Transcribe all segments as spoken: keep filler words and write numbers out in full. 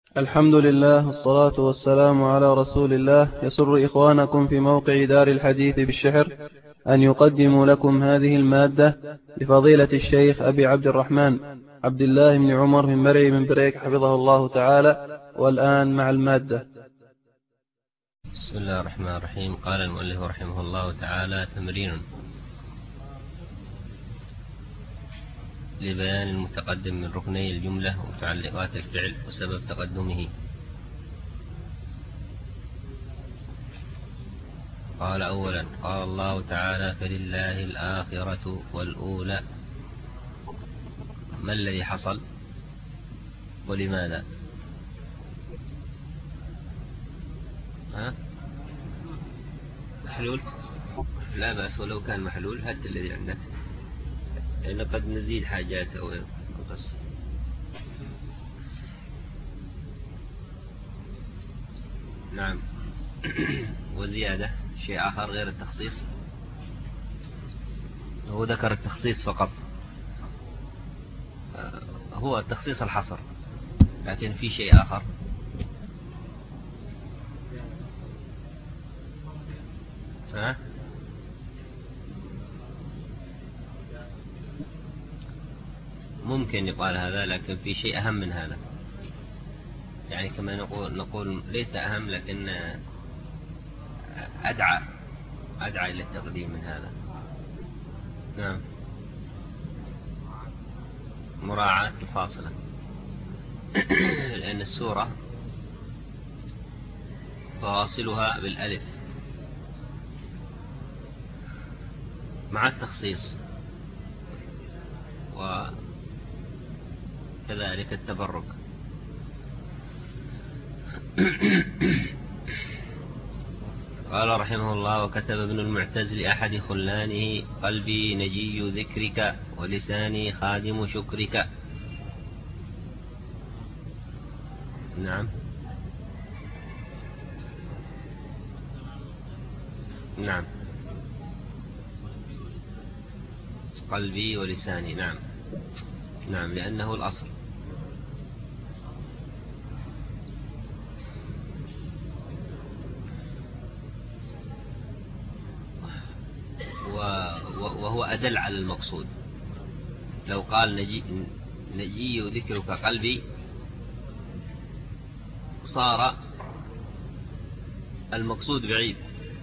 الحمد لله والصلاة والسلام على رسول الله. يسر إخوانكم في موقع دار الحديث بالشحر أن يقدموا لكم هذه المادة لفضيلة الشيخ أبي عبد الرحمن عبد الله بن عمر من مرعي من بريك حفظه الله تعالى. والآن مع المادة. بسم الله الرحمن الرحيم. قال المؤلف رحمه الله تعالى: تمرين لبيان المتقدم من ركني الجملة ومتعلقات الفعل وسبب تقدمه. قال: أولا، قال الله تعالى: فلله الآخرة والأولى. ما الذي حصل ولماذا؟ ها؟ محلول؟ لا بأس ولو كان محلول، هات الذي عندك، لأن قد نزيد حاجات أو نقص. نعم. وزيادة شيء آخر غير التخصيص. هو ذكر التخصيص فقط، هو التخصيص الحصر، لكن في شيء آخر. ها؟ ممكن يقال هذا، لكن في شيء أهم من هذا، يعني كما نقول نقول ليس أهم لكن أدعى أدعى إلى التقديم من هذا. نعم. مراعاة الفاصلة. لأن السورة فواصلها بالألف مع التخصيص، وكذلك التبرك. قال رحمه الله: وكتب ابن المعتز لأحد خلانه: قلبي نجي ذكرك ولساني خادم شكرك. نعم. نعم. قلبي ولساني. نعم. نعم، لأنه الأصل. وهو أدل على المقصود. لو قال نجي, نجي ذكرك قلبي، صار المقصود بعيد،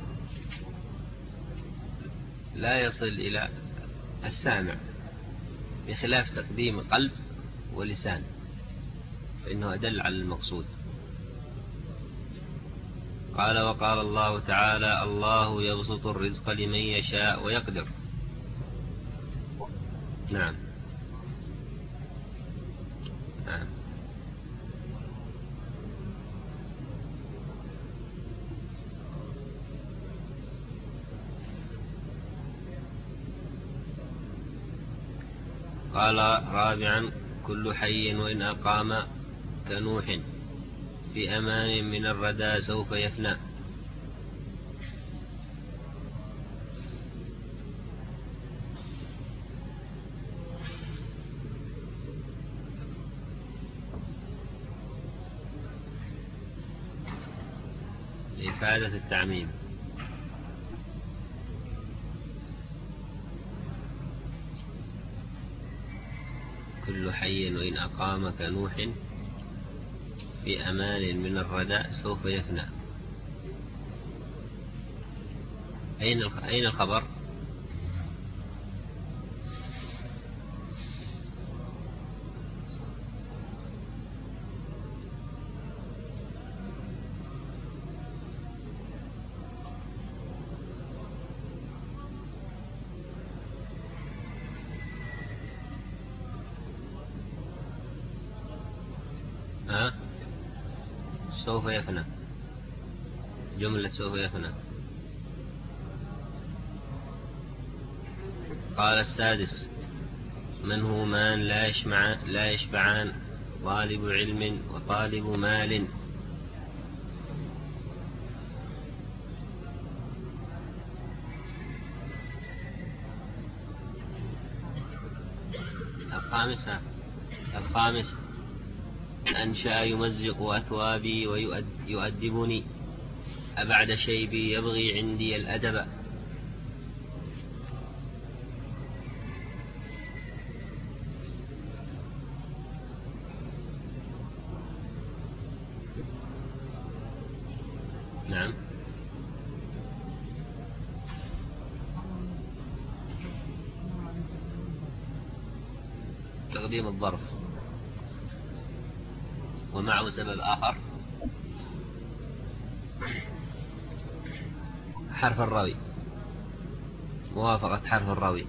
لا يصل إلى السامع، بخلاف تقديم قلب ولسان فإنه أدل على المقصود. قال: وقال الله تعالى: الله يبسط الرزق لمن يشاء ويقدر. نعم. نعم. قال: رابعا، كل حي وإن أقام كنوح في أمان من الردى سوف يفنى. لإفادة التعميم. كل حي وإن أقام كنوح في أمان من الردى سوف يفنى. أين الخبر؟ ها؟ سوف يفنى، جملة سوف يفنى. قال: السادس، من همان لا يشبعان, لا يشبعان طالب علم وطالب مال. الخامس. الخامس أنشأ يمزق أثوابي ويؤدبني أبعد شيبي يبغي عندي الأدب. نعم. تقديم الظرف ومعه سبب آخر حرف الراوي، موافقة حرف الراوي.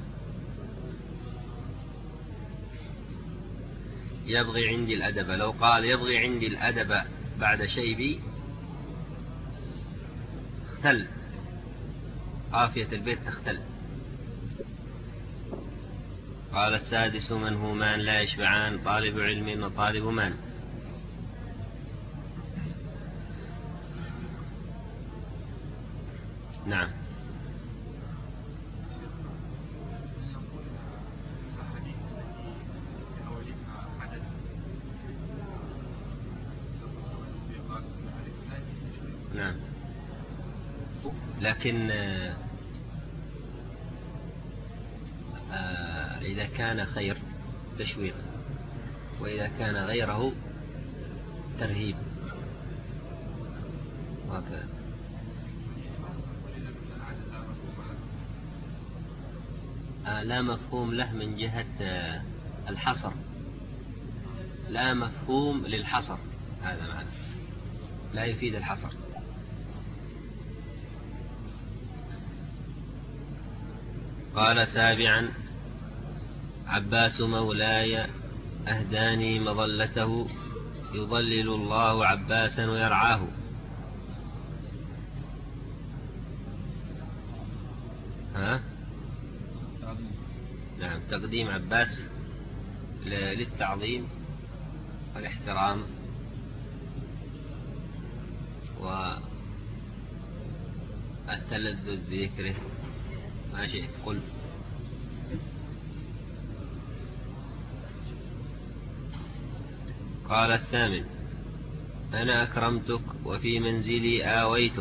يبغي عندي الأدب، لو قال يبغي عندي الأدب بعد شيبي اختل، قافية البيت تختل. قال السادس منهومان لا يشبعان، طالب علم وطالب مال. نعم. نعم. لكن آه إذا كان خير تشويق، وإذا كان غيره ترهيب، وهكذا. آه لا مفهوم له من جهة آه الحصر، لا مفهوم للحصر، هذا معنى لا يفيد الحصر. قال سابعا عباس مولاي أهداني مظلته، يظلل الله عباسا ويرعاه. ها؟ نعم، تقديم عباس للتعظيم والاحترام والتلذذ بذكره، ما شئت قل. قال الثامن أنا أكرمتك وفي منزلي آويتك.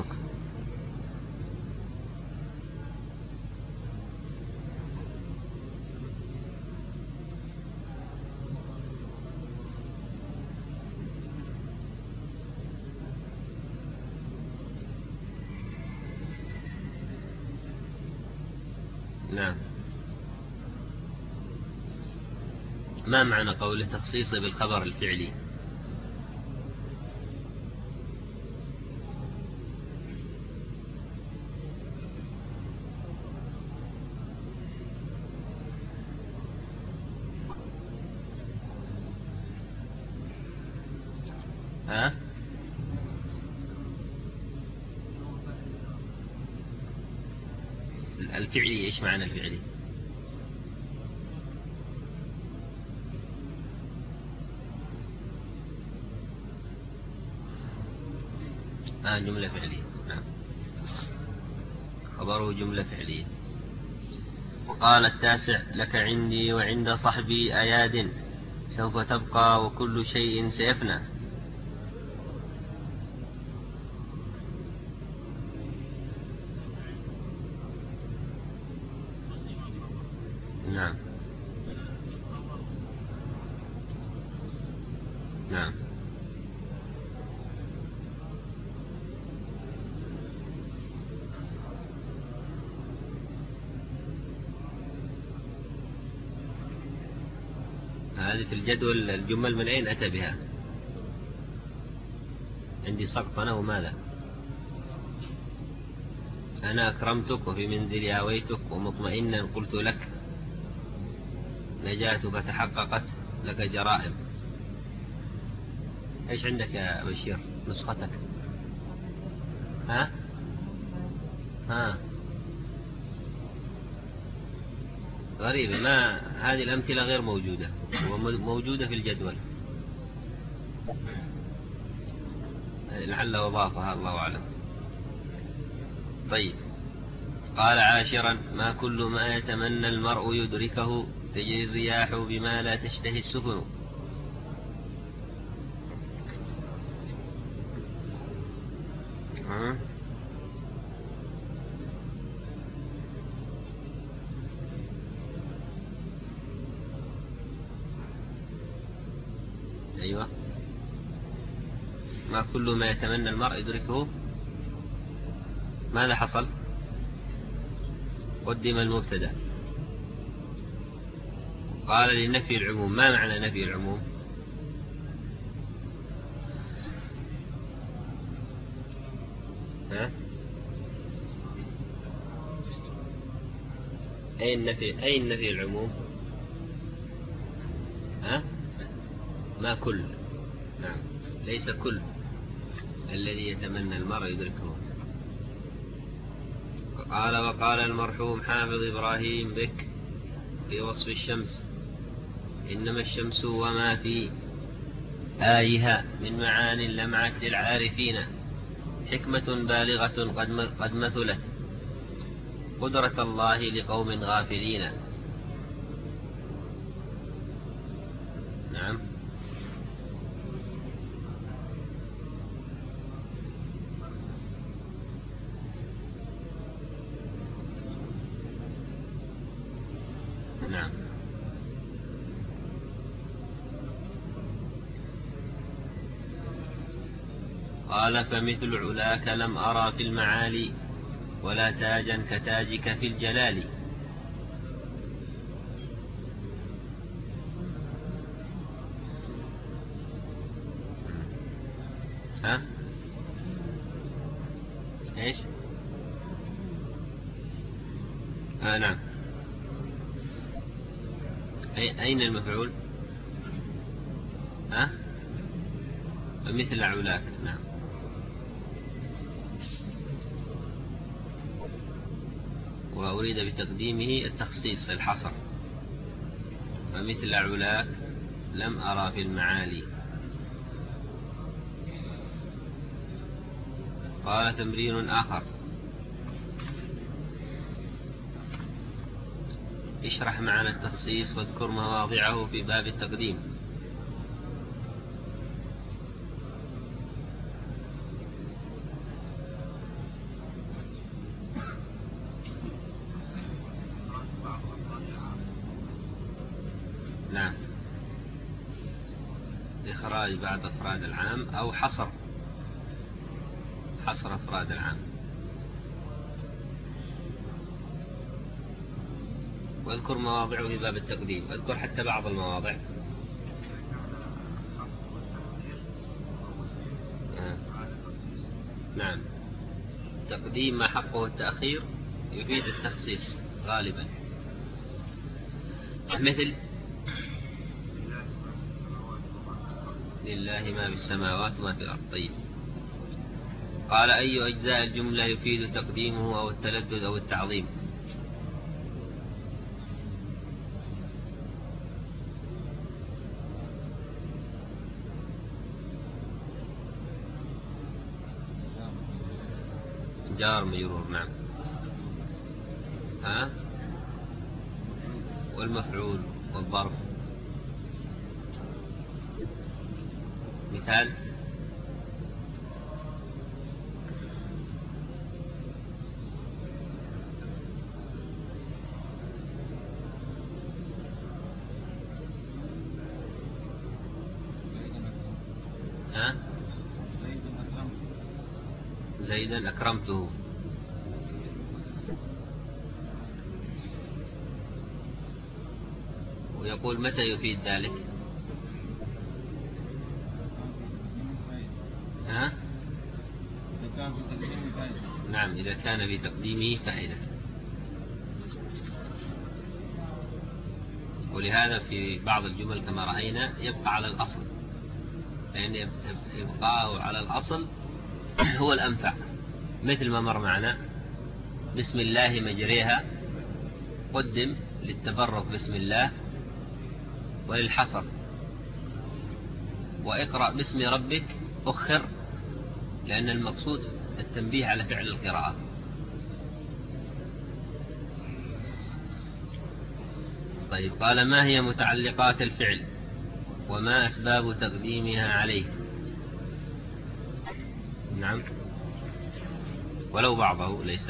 نعم. ما معنى قوله تخصيصه بالخبر الفعلي؟ ها؟ الفعلي ايش معنى الفعلي؟ آه جملة فعلية. نعم، خبره جملة فعلية. وقال التاسع لك عندي وعند صحبي أياد، سوف تبقى وكل شيء سيفنى. نعم. نعم. هذه في الجدول الجمل من أين أتى بها؟ عندي سقط أنا وماذا؟ أنا أكرمتك وفي منزلي آويتك ومطمئنا قلت لك نجاتك تحققت لك جرائم. إيش عندك يا بشير نسختك؟ ها؟ ها؟ غريبة، ما هذه الأمثلة غير موجودة، وموجودة في الجدول، لعل أضافها الله أعلم. طيب. قال عاشرا ما كل ما يتمنى المرء يدركه، تجري الرياح بما لا تشتهي السفن. ها؟ أيوة. ما كل ما يتمنى المرء يدركه. ماذا حصل؟ قدم المبتدأ. قال لنفي العموم. ما معنى نفي العموم؟ ها؟ أين نفي أين نفي العموم؟ ها؟ ما كل. نعم، ليس كل الذي يتمنى المرء يدركه. قال وقال المرحوم حافظ إبراهيم بك في وصف الشمس: إنما الشمس وما في آيها من معان لمعت للعارفين حكمة بالغة قد مثلت قدرة الله لقوم غافلين. نعم. نعم. قال فمثل علاك لم أرى في المعالي ولا تاجا كتاجك في الجلال. ها؟ ايش؟ آه نعم. أين المفعول؟ ها؟ مثل علاك. نعم. وأريد بتقديمه التخصيص الحصر. فمثل علاك لم أرى في المعالي. قال تمرين آخر: اشرح معنى التخصيص واذكر مواضعه في باب التقديم. نعم. إخراج بعض أفراد العام أو حصر حصر أفراد العام. واذكر مواضعه في باب التقديم. اذكر حتى بعض المواضع. آه. نعم. تقديم ما حقه التأخير يفيد التخصيص غالبا، مثل لله ما في السماوات وما في الأرض. طيب. قال أي أجزاء الجملة يفيد تقديمه أو التلذذ أو التعظيم؟ جار مجرور. نعم. ها؟ والمفعول والظرف. مثال: ها؟ زيدا أكرمته. ويقول متى يفيد ذلك؟ ها؟ نعم، إذا كان في تقديمه فائدة. ولهذا في بعض الجمل كما رأينا يبقى على الأصل، لأن إبقاءه على الأصل هو الأنفع، مثل ما مر معنا: بسم الله مجريها قدم للتبرك بسم الله وللحصر، واقرأ باسم ربك أخر لأن المقصود التنبيه على فعل القراءة. طيب. قال ما هي متعلقات الفعل وما أسباب تقديمها عليه؟ نعم. ولو بعضه ليس.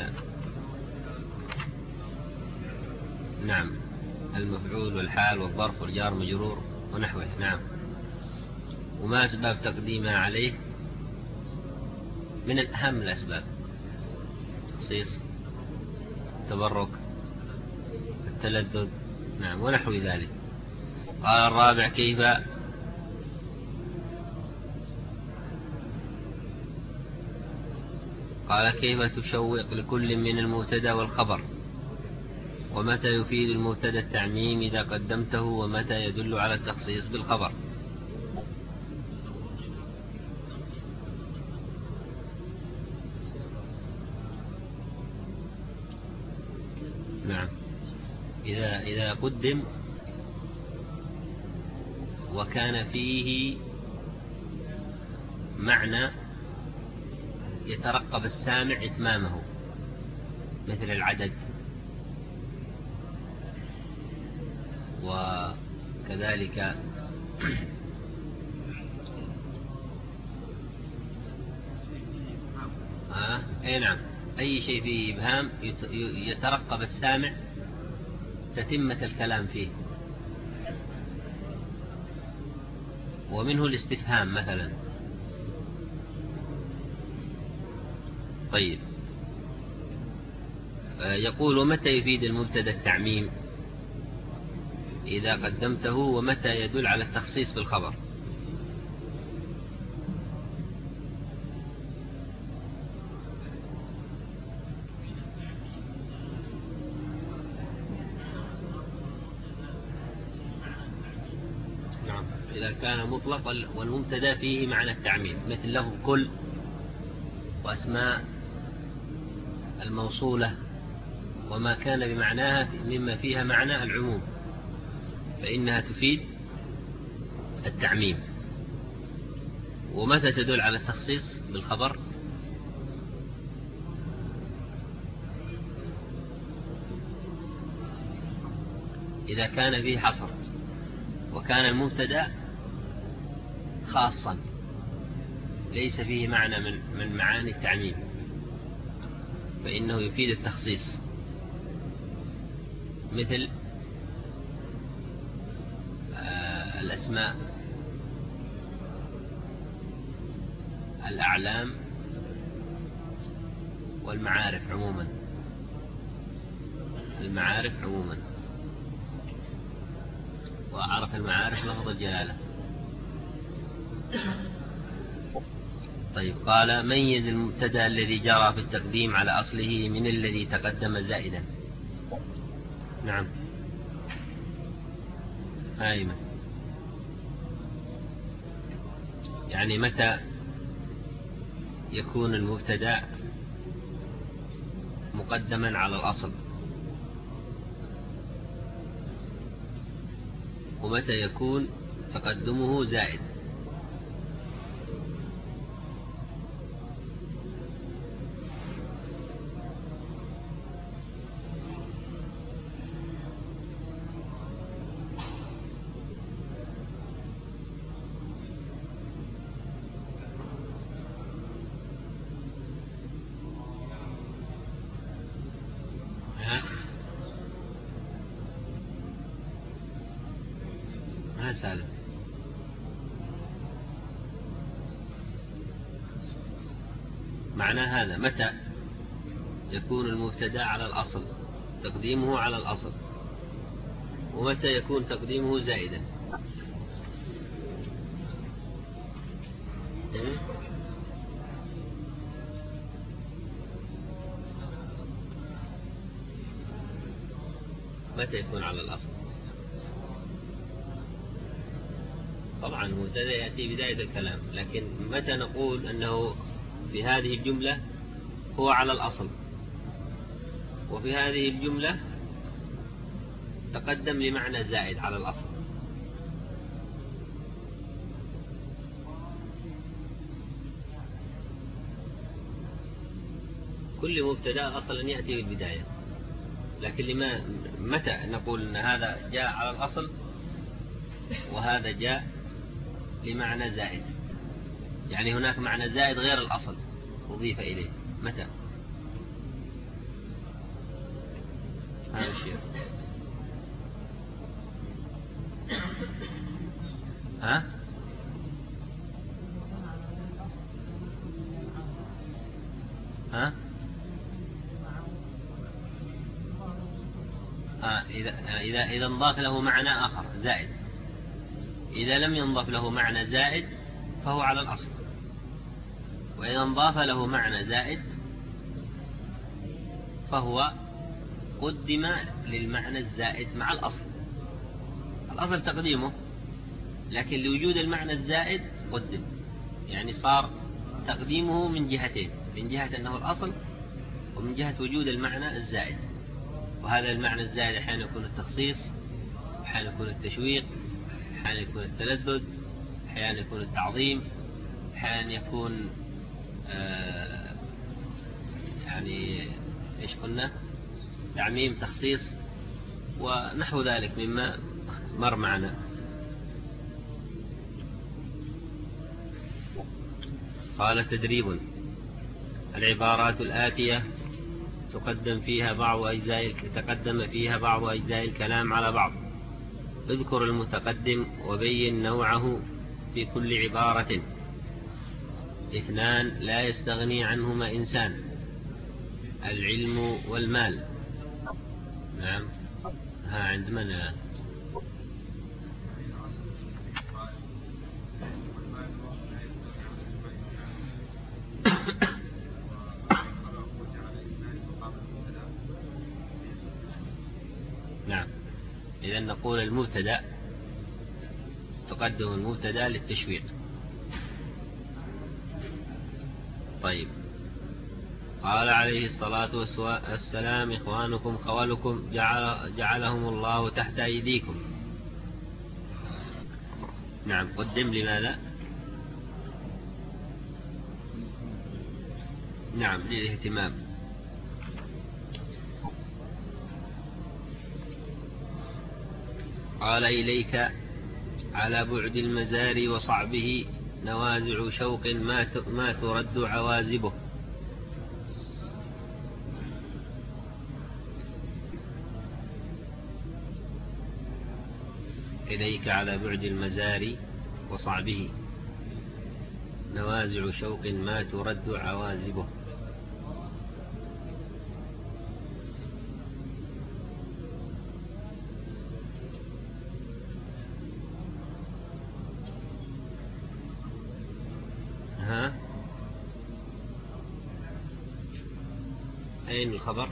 نعم، المفعول والحال والظرف والجار مجرور ونحوه. نعم. وما أسباب تقديمها عليه؟ من الأهم الأسباب: تخصيص، التبرك، التلذذ. نعم، ونحو ذلك. قال الرابع: كيف قال كيف تشوق لكل من المبتدا والخبر، ومتى يفيد المبتدا التعميم إذا قدمته، ومتى يدل على التخصيص بالخبر. نعم. إذا إذا قدم وكان فيه معنى يترقب السامع إتمامه، مثل العدد، وكذلك آه أي نعم، أي شيء فيه إبهام يترقب السامع تتمة الكلام فيه، ومنه الاستفهام مثلا. طيب، يقول: ومتى يفيد المبتدا التعميم إذا قدمته، ومتى يدل على التخصيص بالخبر. نعم، إذا كان مطلق والمبتدا فيه معنى التعميم، مثل لفظ كل، وأسماء الموصولة، وما كان بمعناها مما فيها معنى العموم، فإنها تفيد التعميم. ومتى تدل على التخصيص بالخبر؟ إذا كان فيه حصر وكان المبتدا خاصا ليس فيه معنى من من معاني التعميم، فإنه يفيد التخصيص، مثل آه الأسماء، الأعلام، والمعارف عموما. المعارف عموما، وعرف المعارف لفظ الجلالة. طيب، قال: ميز المبتدا الذي جرى في التقديم على أصله من الذي تقدم زائدا. نعم، أيمن. يعني متى يكون المبتدا مقدما على الأصل، ومتى يكون تقدمه زائد. ما سالم. معنى هذا: متى يكون المبتدا على الأصل، تقديمه على الأصل، ومتى يكون تقديمه زائدا. متى يكون على الأصل؟ طبعا المبتدا يأتي بداية الكلام، لكن متى نقول أنه في هذه الجملة هو على الأصل، وفي هذه الجملة تقدم لمعنى زائد على الأصل. كل مبتدا أصلا يأتي بالبداية، لكن لما متى نقول أن هذا جاء على الأصل وهذا جاء لمعنى زائد، يعني هناك معنى زائد غير الأصل أضيف إليه. متى؟ هذا الشيء. ها؟ ها؟ آه إذا إذا إذا انضاف له معنى آخر زائد. إذا لم ينضاف له معنى زائد فهو على الأصل، وإذا انضاف له معنى زائد فهو قدم للمعنى الزائد مع الأصل. الأصل تقديمه، لكن لوجود المعنى الزائد قدم، يعني صار تقديمه من جهتين، من جهة أنه الأصل ومن جهة وجود المعنى الزائد. وهذا المعنى الزائد أحيانا يكون التخصيص، أحيانا يكون التشويق، أحيانا يكون التلذذ، أحيانا يكون التعظيم، أحيانا يكون آه يعني إيش قلنا تعميم، تخصيص، ونحو ذلك مما مر معنا. قال تدريب: العبارات الآتية تقدم فيها بعض أجزاء تقدم فيها بعض أجزاء الكلام على بعض. اذكر المتقدم وبين نوعه في كل عبارة. اثنان لا يستغني عنهما إنسان: العلم والمال. نعم. ها عند من الآن؟ نعم. إذا نقول المبتدأ تقدم المبتدأ للتشويق. طيب. قال عليه الصلاة والسلام: إخوانكم خوالكم جعل جعلهم الله تحت أيديكم. نعم. قدم لماذا؟ نعم، للاهتمام. قال إليك على بعد المزار وصعبه نوازع شوق ما ترد عوازبه. إليك على بعد المزار وصعبه نوازع شوق ما ترد عوازبه. ها؟ أين الخبر؟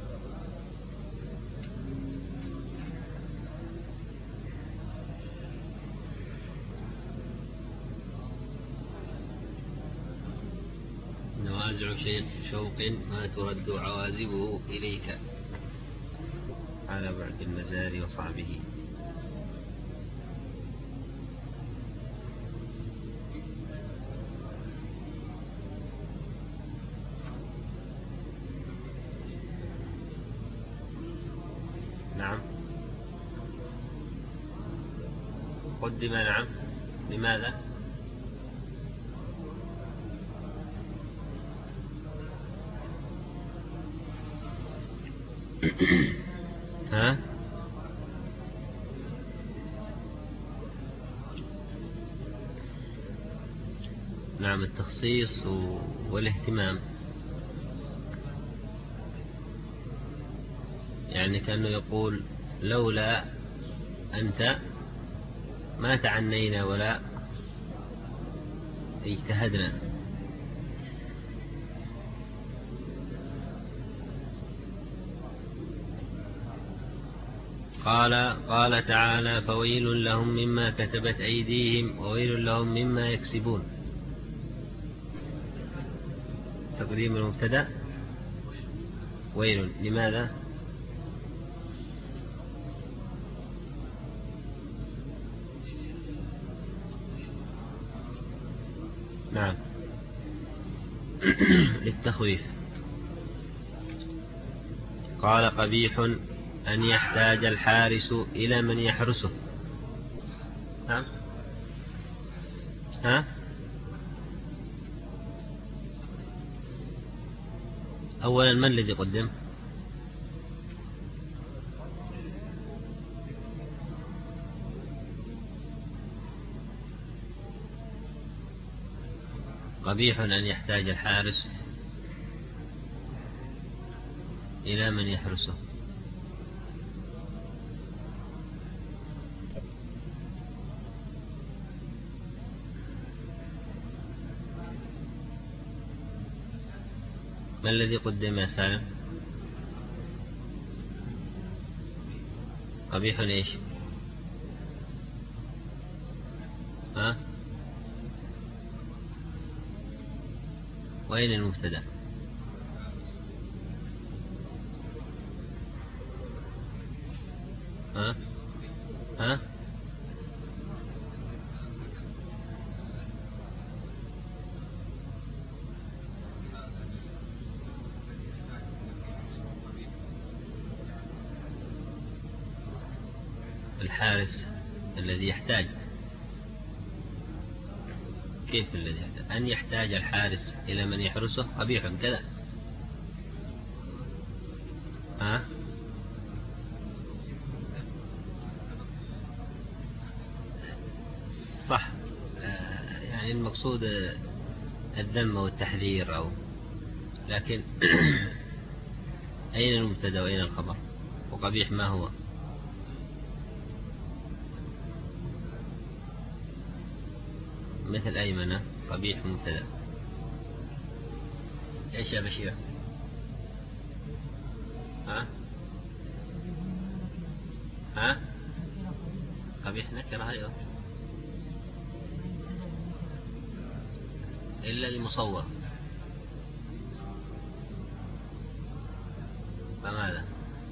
نوازع شوق ما ترد عوازبه إليك على بعد المزار وصعبه. نعم. قدم. نعم. لماذا؟ ها؟ نعم، التخصيص والاهتمام. يعني كأنه يقول: لولا أنت ما تعنينا ولا اجتهدنا. قال قال تعالى: فويل لهم مما كتبت أيديهم وويل لهم مما يكسبون. تقديم المبتدأ ويل. لماذا؟ نعم. للتخويف. قال: قبيح أن يحتاج الحارس إلى من يحرسه. ها؟ ها؟ أولا من الذي قدم؟ قبيح أن يحتاج الحارس إلى من يحرسه. ما الذي قدم يا سالم؟ قبيح إيش؟ ها؟ وأين المبتدأ؟ ها؟ ها؟ الحارس الذي يحتاج. كيف الذي يحتاج؟ أن يحتاج الحارس إلى من يحرسه قبيح كذا. ها؟ صح. يعني المقصود الذم والتحذير أو، لكن أين المبتدأ وأين الخبر؟ وقبيح ما هو؟ مثل أيمنة قبيح مبتدأ. إيش يا بشير؟ ها؟ ها؟ قبيح نكرة. أيوه، إلا المصور. فماذا؟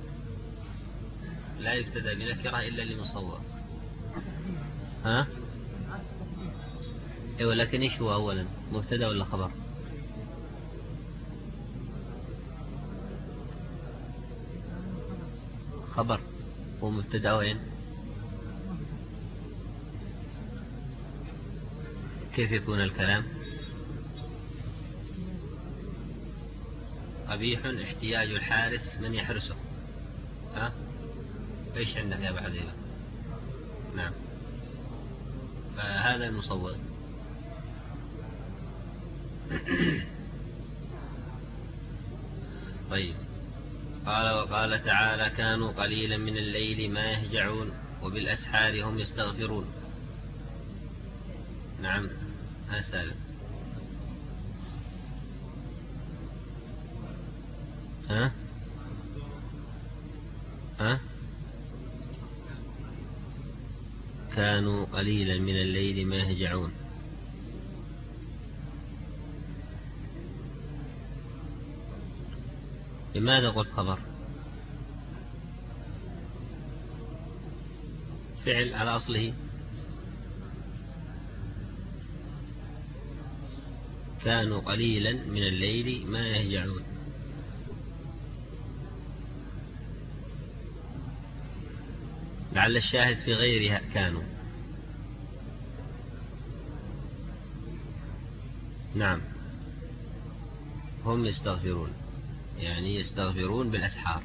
لا يبتدأ بنكرة إلا لمصور. ها؟ ايوه، لكن ايش هو اولا، مبتدا ولا خبر؟ خبر. هو مبتدا وين؟ كيف يكون الكلام؟ قبيح احتياج الحارس من يحرسه. ها؟ ايش عندك يا ابو حذيفه؟ نعم، فهذا المصور. طيب، قال وقال تعالى: كانوا قليلا من الليل ما يهجعون وبالأسحار هم يستغفرون. نعم، ها سالم. ها؟ ها؟ كانوا قليلا من الليل ما يهجعون. لماذا قلت خبر؟ فعل على أصله. كانوا قليلا من الليل ما يهجعون. لعل الشاهد في غيرها كانوا. نعم، هم يستغفرون، يعني يستغفرون بالأسحار.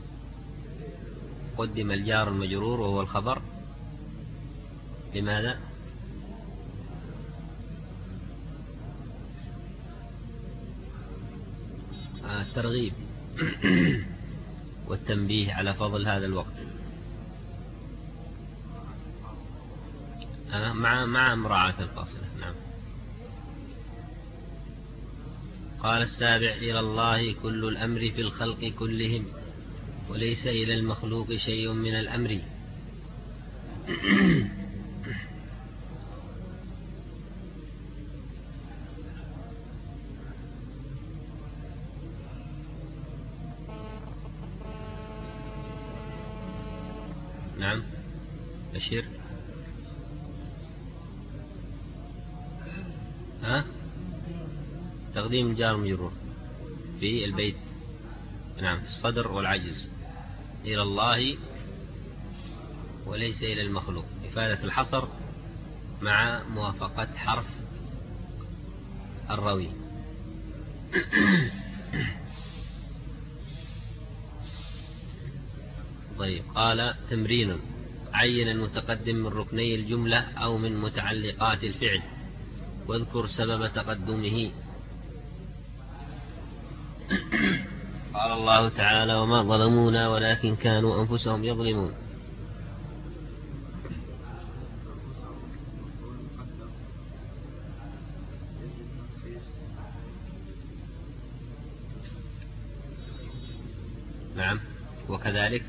قدم الجار المجرور وهو الخبر. لماذا؟ آه الترغيب والتنبيه على فضل هذا الوقت. آه مع مع مراعاة الفاصلة. نعم. قال السابع: إلى الله كل الأمر في الخلق كلهم، وليس إلى المخلوق شيء من الأمر. نعم، بشير. ها؟ تقديم الجار مجرور في البيت. نعم، في الصدر والعجز. إلى الله وليس إلى المخلوق، إفادة الحصر مع موافقة حرف الروي. طيب، قال: تمرين: عين المتقدم من ركني الجملة أو من متعلقات الفعل. واذكر سبب تقدمه. قال الله تعالى: وما ظلمونا ولكن كانوا أنفسهم يظلمون. نعم. وكذلك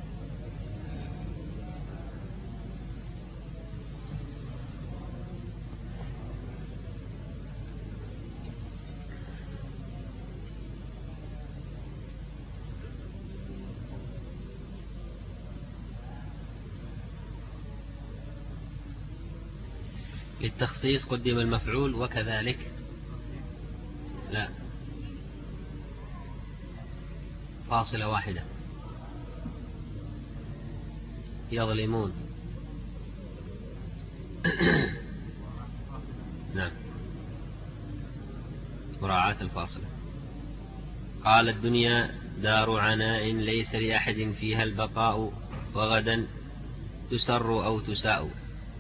للتخصيص قدم المفعول. وكذلك لا، فاصلة واحدة. يظلمون. نعم، مراعاة الفاصلة. قال: الدنيا دار عناء ليس لأحد فيها البقاء، وغدا تسر أو تساء.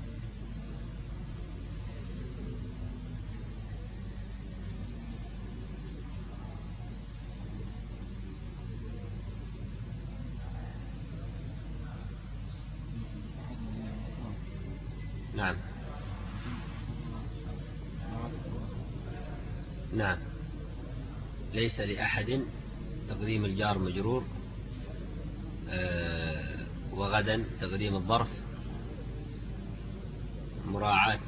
نعم. نعم، ليس لأحد تقديم الجار مجرور. آه وغدا تقديم الظرف، مراعاة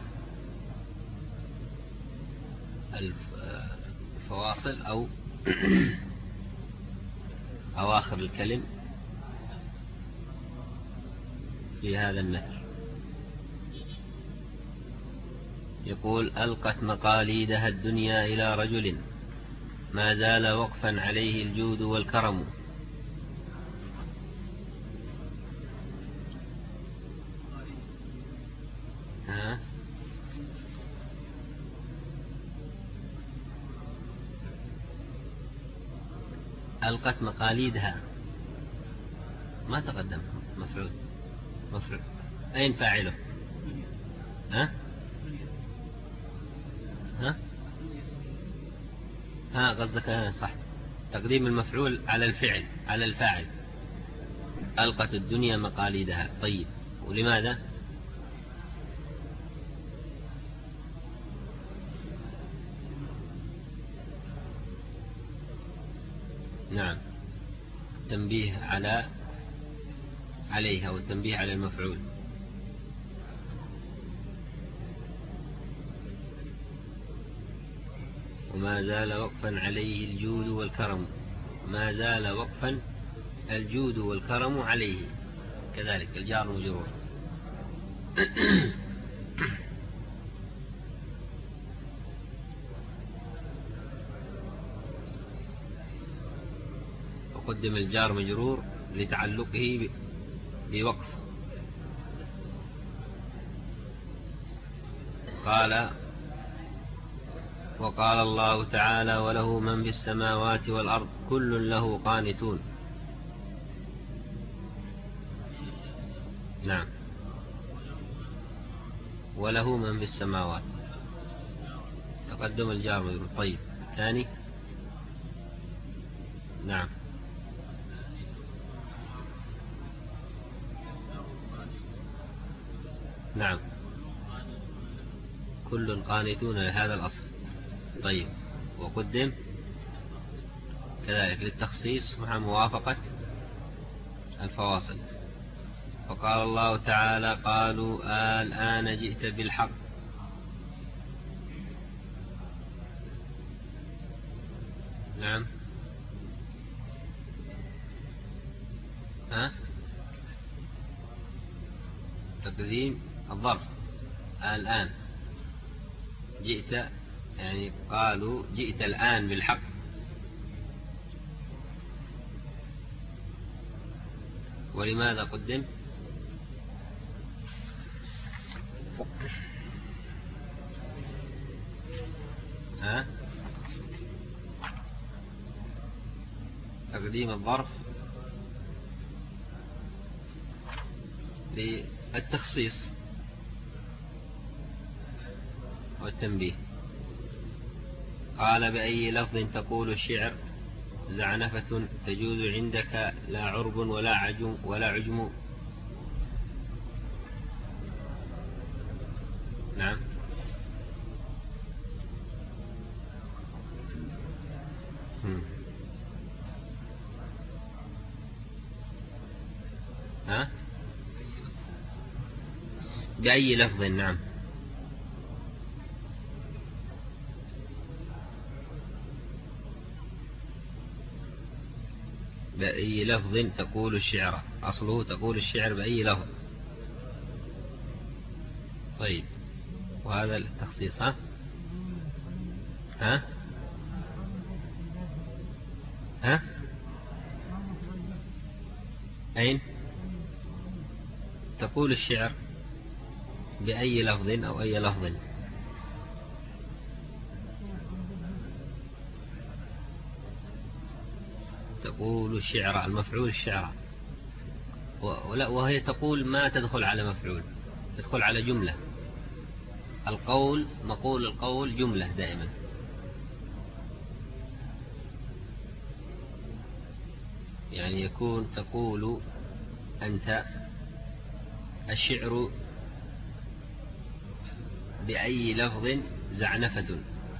الفواصل أو أواخر الكلم في هذا النثر. يقول: ألقت مقاليدها الدنيا إلى رجل ما زال وقفا عليه الجود والكرم. ها؟ ألقت مقاليدها ما تقدم مفعول. مفعول أين فاعله؟ ها؟ ها؟ ها قصدك صح، تقديم المفعول على الفعل على الفاعل. ألقت الدنيا مقاليدها. طيب، ولماذا؟ نعم، التنبيه على عليها والتنبيه على المفعول. وما زال وقفا عليه الجود والكرم. ما زال وقفا الجود والكرم عليه، كذلك الجار مجرور. وقدم الجار مجرور لتعلقه بوقف. قال: وقال الله تعالى: وله من في السماوات والأرض كل له قانتون. نعم، وله من في السماوات تقدم الجار مجرور. طيب، ثاني. نعم، نعم، كل قانتون لهذا الأصل. طيب، وقدم كذلك للتخصيص مع موافقة الفواصل. فقال الله تعالى: قالوا الآن جئت بالحق. نعم. ها؟ تقديم الظرف. الآن جئت، يعني قالوا جئت الآن بالحق. ولماذا قدم؟ ها؟ تقديم الظرف للتخصيص. والتنبيه. قال بأي لفظ تقول الشعر زعنفة تجوز عندك لا عرب ولا عجم ولا عجم. نعم. هم. ها؟ بأي لفظ. نعم. بأي لفظ تقول الشعر، أصله تقول الشعر بأي لفظ. طيب، وهذا التخصيص. ها ها ها أين تقول الشعر بأي لفظ أو أي لفظ؟ تقول الشعر، المفعول الشعر، وهي تقول ما تدخل على مفعول، تدخل على جملة. القول، مقول القول جملة دائما. يعني يكون تقول أنت الشعر بأي لفظ زعنفة،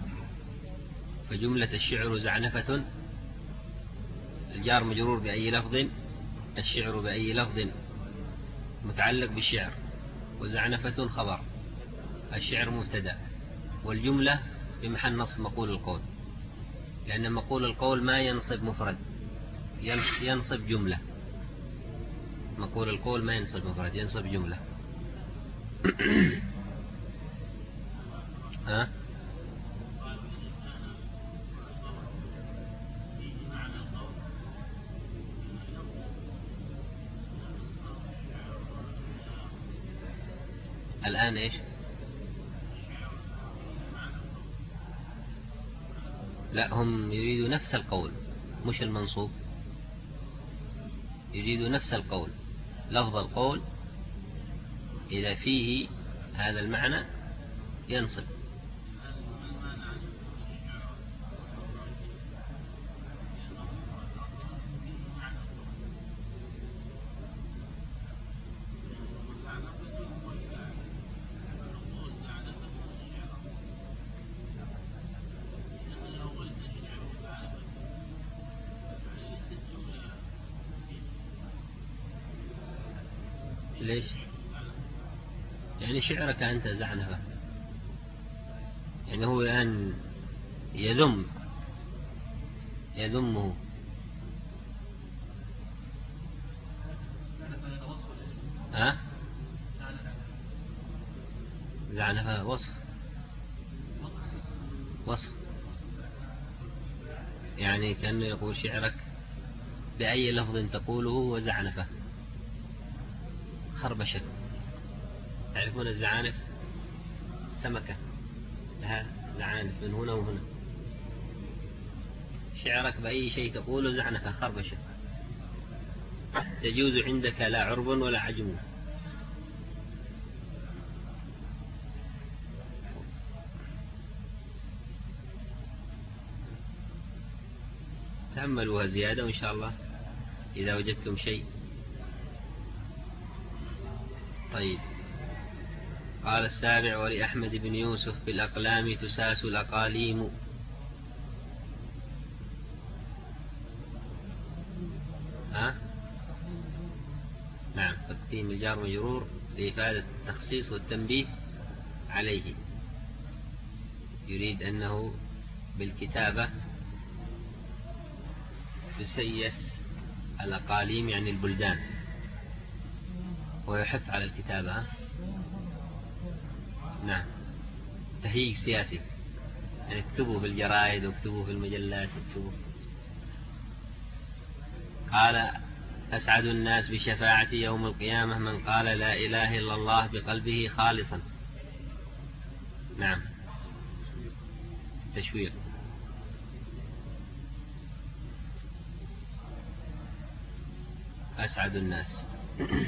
فجملة الشعر زعنفة الجار مجرور بأي لفظ، الشعر بأي لفظ متعلق بالشعر، وزعنفة خبر، الشعر مبتدأ، والجملة بمحل نصب مقول القول، لأن مقول القول ما ينصب مفرد، ينصب جملة. مقول القول ما ينصب مفرد، ينصب جملة. ها؟ الآن إيش؟ لا، هم يريدوا نفس القول مش المنصوب، يريدوا نفس القول. لفظ القول إذا فيه هذا المعنى ينصب. ليش؟ يعني شعرك أنت زعنفة، يعني هو الآن يذم يذمه. ها؟ زعنفة وصف، وصف، يعني كأنه يقول شعرك بأي لفظ تقوله وزعنفة خربشة. تعرفون الزعانف؟ سمكة لها زعانف من هنا وهنا. شعرك بأي شيء تقوله زعنفة خربشة، تجوز عندك لا عرب ولا عجم. تأملوها زيادة وإن شاء الله إذا وجدتم شيء. طيب، قال السابع: ولأحمد بن يوسف بالأقلام تساس الأقاليم. ها؟ نعم، تقديم الجار مجرور لإفادة التخصيص والتنبيه عليه، يريد أنه بالكتابة تسيس الأقاليم يعني البلدان، ويحث على الكتابة. نعم، تهيئ سياسي، يعني اكتبوا في الجرائد واكتبوا في المجلات اكتبوا. قال: أسعد الناس بشفاعة يوم القيامة من قال لا إله إلا الله بقلبه خالصا. نعم، تشويق. أسعد الناس.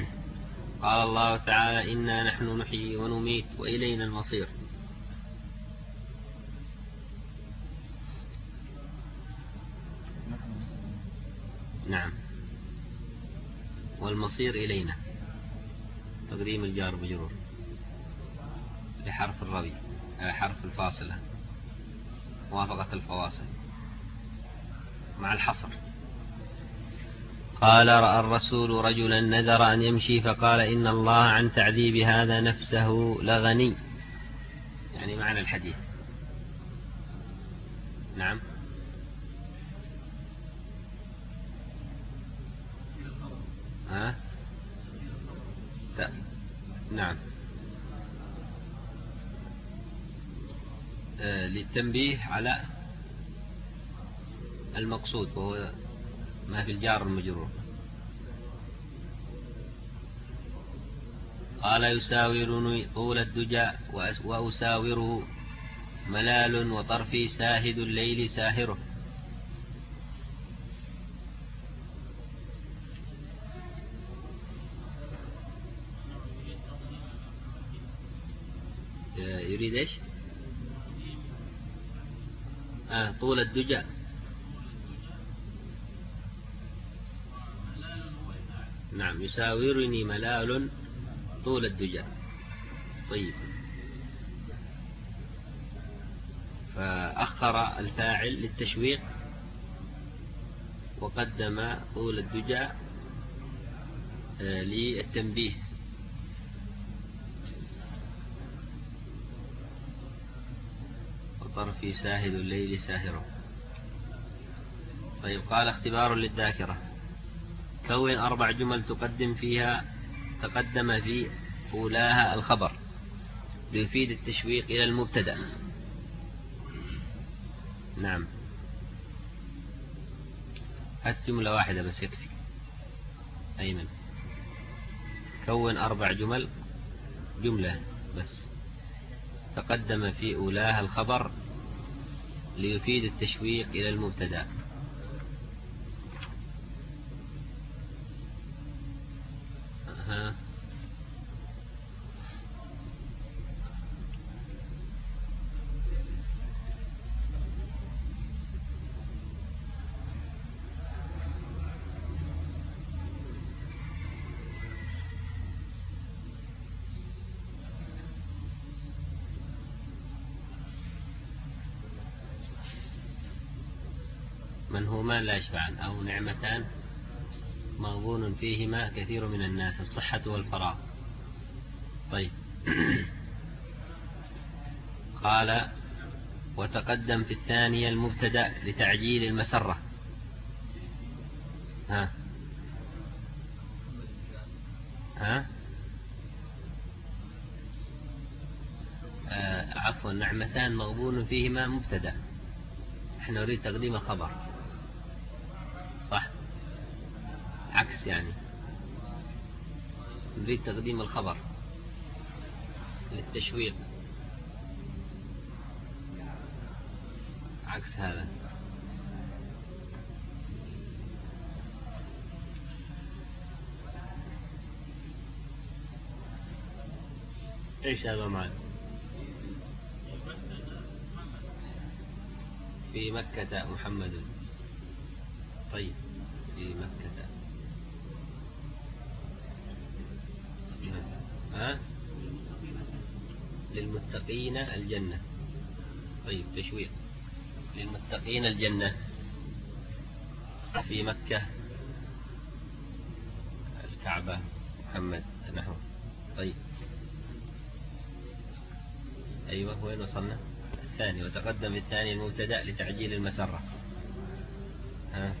قال الله تعالى: إنا نحن نحيي ونميت وإلينا المصير. نعم. والمصير إلينا تقديم الجار مجرور لحرف الروي حرف الفاصلة موافقة الفواصل مع الحصر. قال رأى الرسول رجلا نذر أن يمشي فقال إن الله عن تعذيب هذا نفسه لغني، يعني معنى الحديث. نعم. ها؟ ت... نعم. آه للتنبيه على المقصود وهو ما في الجار المجرور. قال يساورني طول الدجى وأساوره ملال وطرفي ساهد الليل ساهره. يريد ايش؟ آه طول الدجى. نعم. يساورني ملال طول الدجى. طيب. فأخر الفاعل للتشويق وقدم طول الدجى للتنبيه. وطرفي ساهد الليل ساهره. طيب. قال اختبار للذاكرة. كون أربع جمل تقدم فيها تقدم في أولاها الخبر ليفيد التشويق إلى المبتدأ. نعم. هات جملة واحدة بس يكفي. أيمن. كون أربع جمل جملة بس تقدم في أولاها الخبر ليفيد التشويق إلى المبتدأ. ها. منهومان لا يشبعان أو نعمتان مغبون فيهما كثير من الناس الصحة والفراغ. طيب. قال وتقدم في الثانية المبتدأ لتعجيل المسرة. ها ها آه عفوا نعمتان مغبون فيهما مبتدأ. احنا نريد تقديم الخبر صح، عكس يعني نريد تقديم الخبر للتشويق عكس هذا. ايش هذا معنا؟ في مكة محمد. طيب. في مكة. ها؟ للمتقين الجنة. طيب. تشويق للمتقين الجنة في مكة الكعبة محمد نحو. طيب. أيوة. وين وصلنا؟ الثاني. وتقدم في الثاني المبتدأ لتعجيل المسرة. ها؟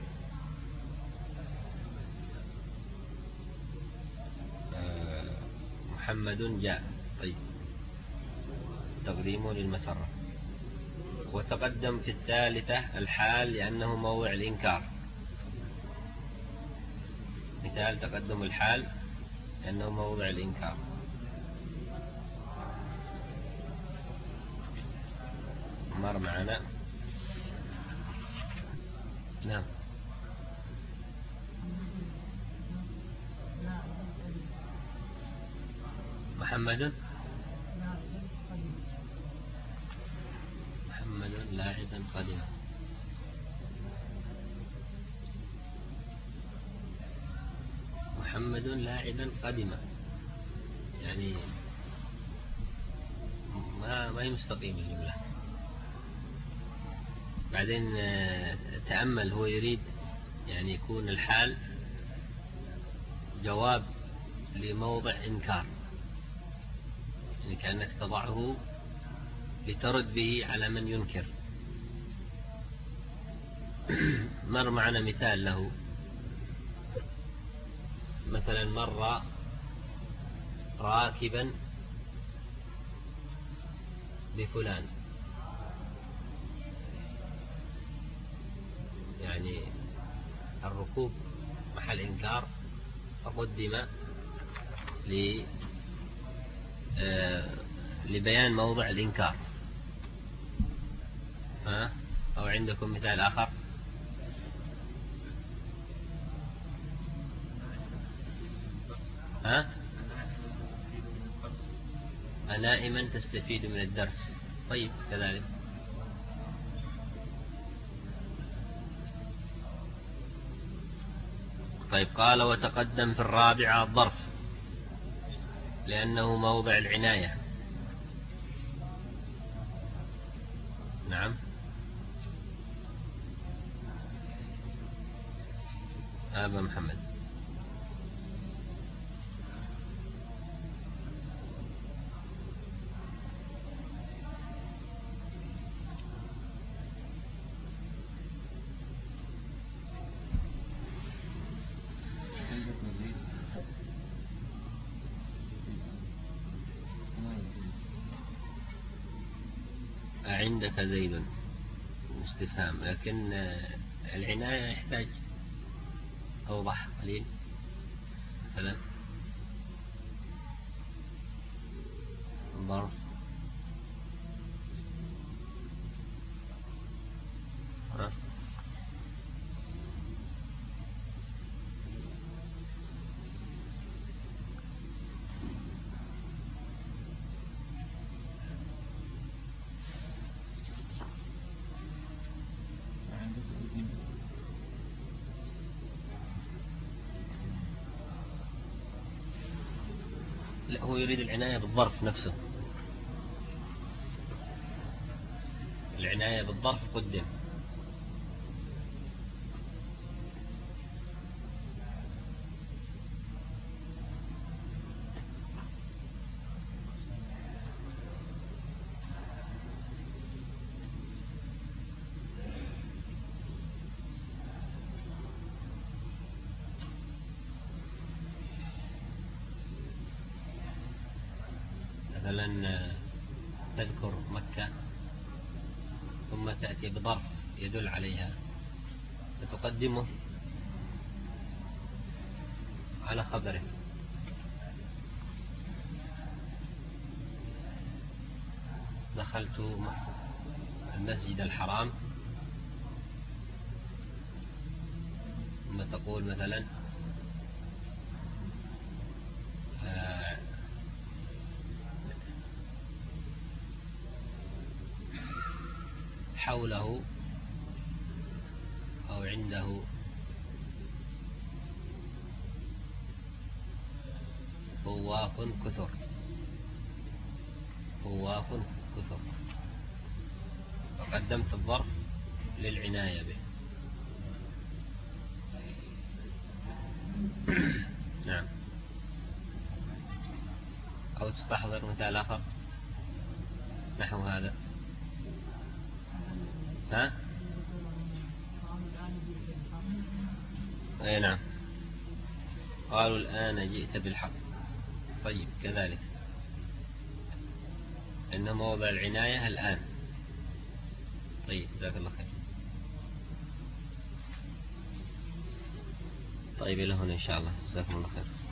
آه محمد جاء. طيب. تقديمه للمسرة. وتقدم في الثالثة الحال لأنه موضع الإنكار. مثال تقدم الحال لأنه موضع الإنكار. مر معنا. نعم. محمد محمد لاعبا قدما. محمد لاعبا قدم، يعني ما ما هي مستقيم الجملة. بعدين تأمل، هو يريد يعني يكون الحال جواب لموضع إنكار، يعني كأنك تضعه لترد به على من ينكر. مر معنا مثال له، مثلا مر راكبا بفلان، يعني الركوب محل إنكار فقدم ل لبيان موضع الإنكار. ها؟ أو عندكم مثال آخر؟ ها؟ أنائما تستفيد من الدرس. طيب كذلك. طيب قال وتقدم في الرابعة الظرف لأنه موضع العناية. نعم. أبا محمد. عندك زيد استفهام، لكن العناية يحتاج أوضح قليل. مثلا ظرف ها؟ لا، هو يريد العناية بالظرف نفسه. العناية بالظرف قدم. مثلا تذكر مكة ثم تأتي بظرف يدل عليها فتقدمه على خبره. دخلت المسجد الحرام ثم تقول مثلا حوله أو عنده طواف كثر. طواف كثر، فقدمت الظرف للعناية به. نعم. أو تستحضر مثال آخر نحو هذا. ها؟ أي نعم. قالوا الآن جئت بالحق. طيب كذلك، إن موضع العناية الآن. طيب جزاك الله خير. طيب إلى هنا إن شاء الله. جزاكم الله خير.